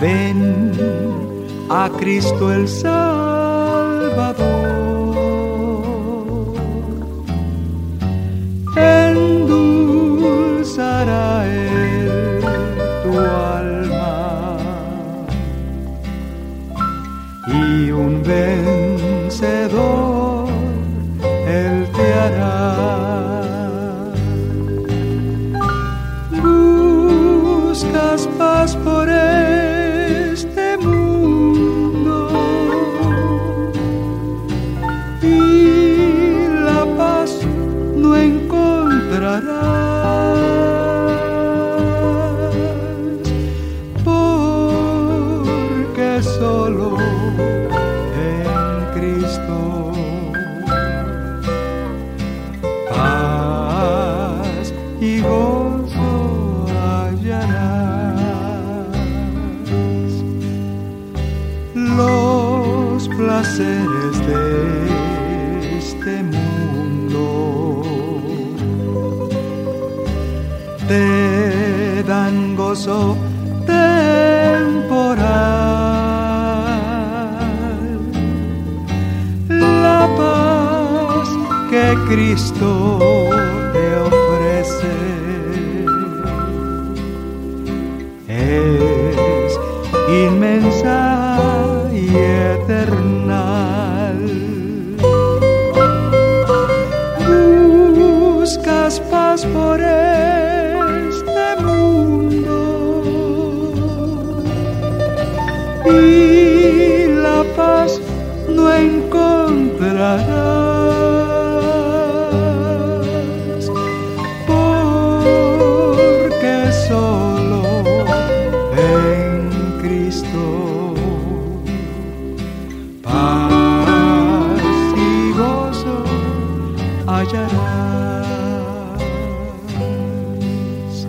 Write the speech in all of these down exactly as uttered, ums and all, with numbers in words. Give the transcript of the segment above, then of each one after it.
Ven a Cristo el Salvador. Endulzará Él tu alma y un vencedor Él te hará. Buscas paz por este mundo y la paz no encontrarás, porque solo en Cristo paz y gozo hallarás. Los placeres de este mundo te dan gozo temporal. La paz que Cristo te ofrece es inmensa y eternal. Buscas paz por este mundo y la paz no encontrarás, porque solo en Cristo paz y gozo hallarás.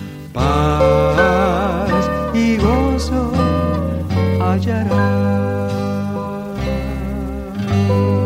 Paz y gozo hallarás.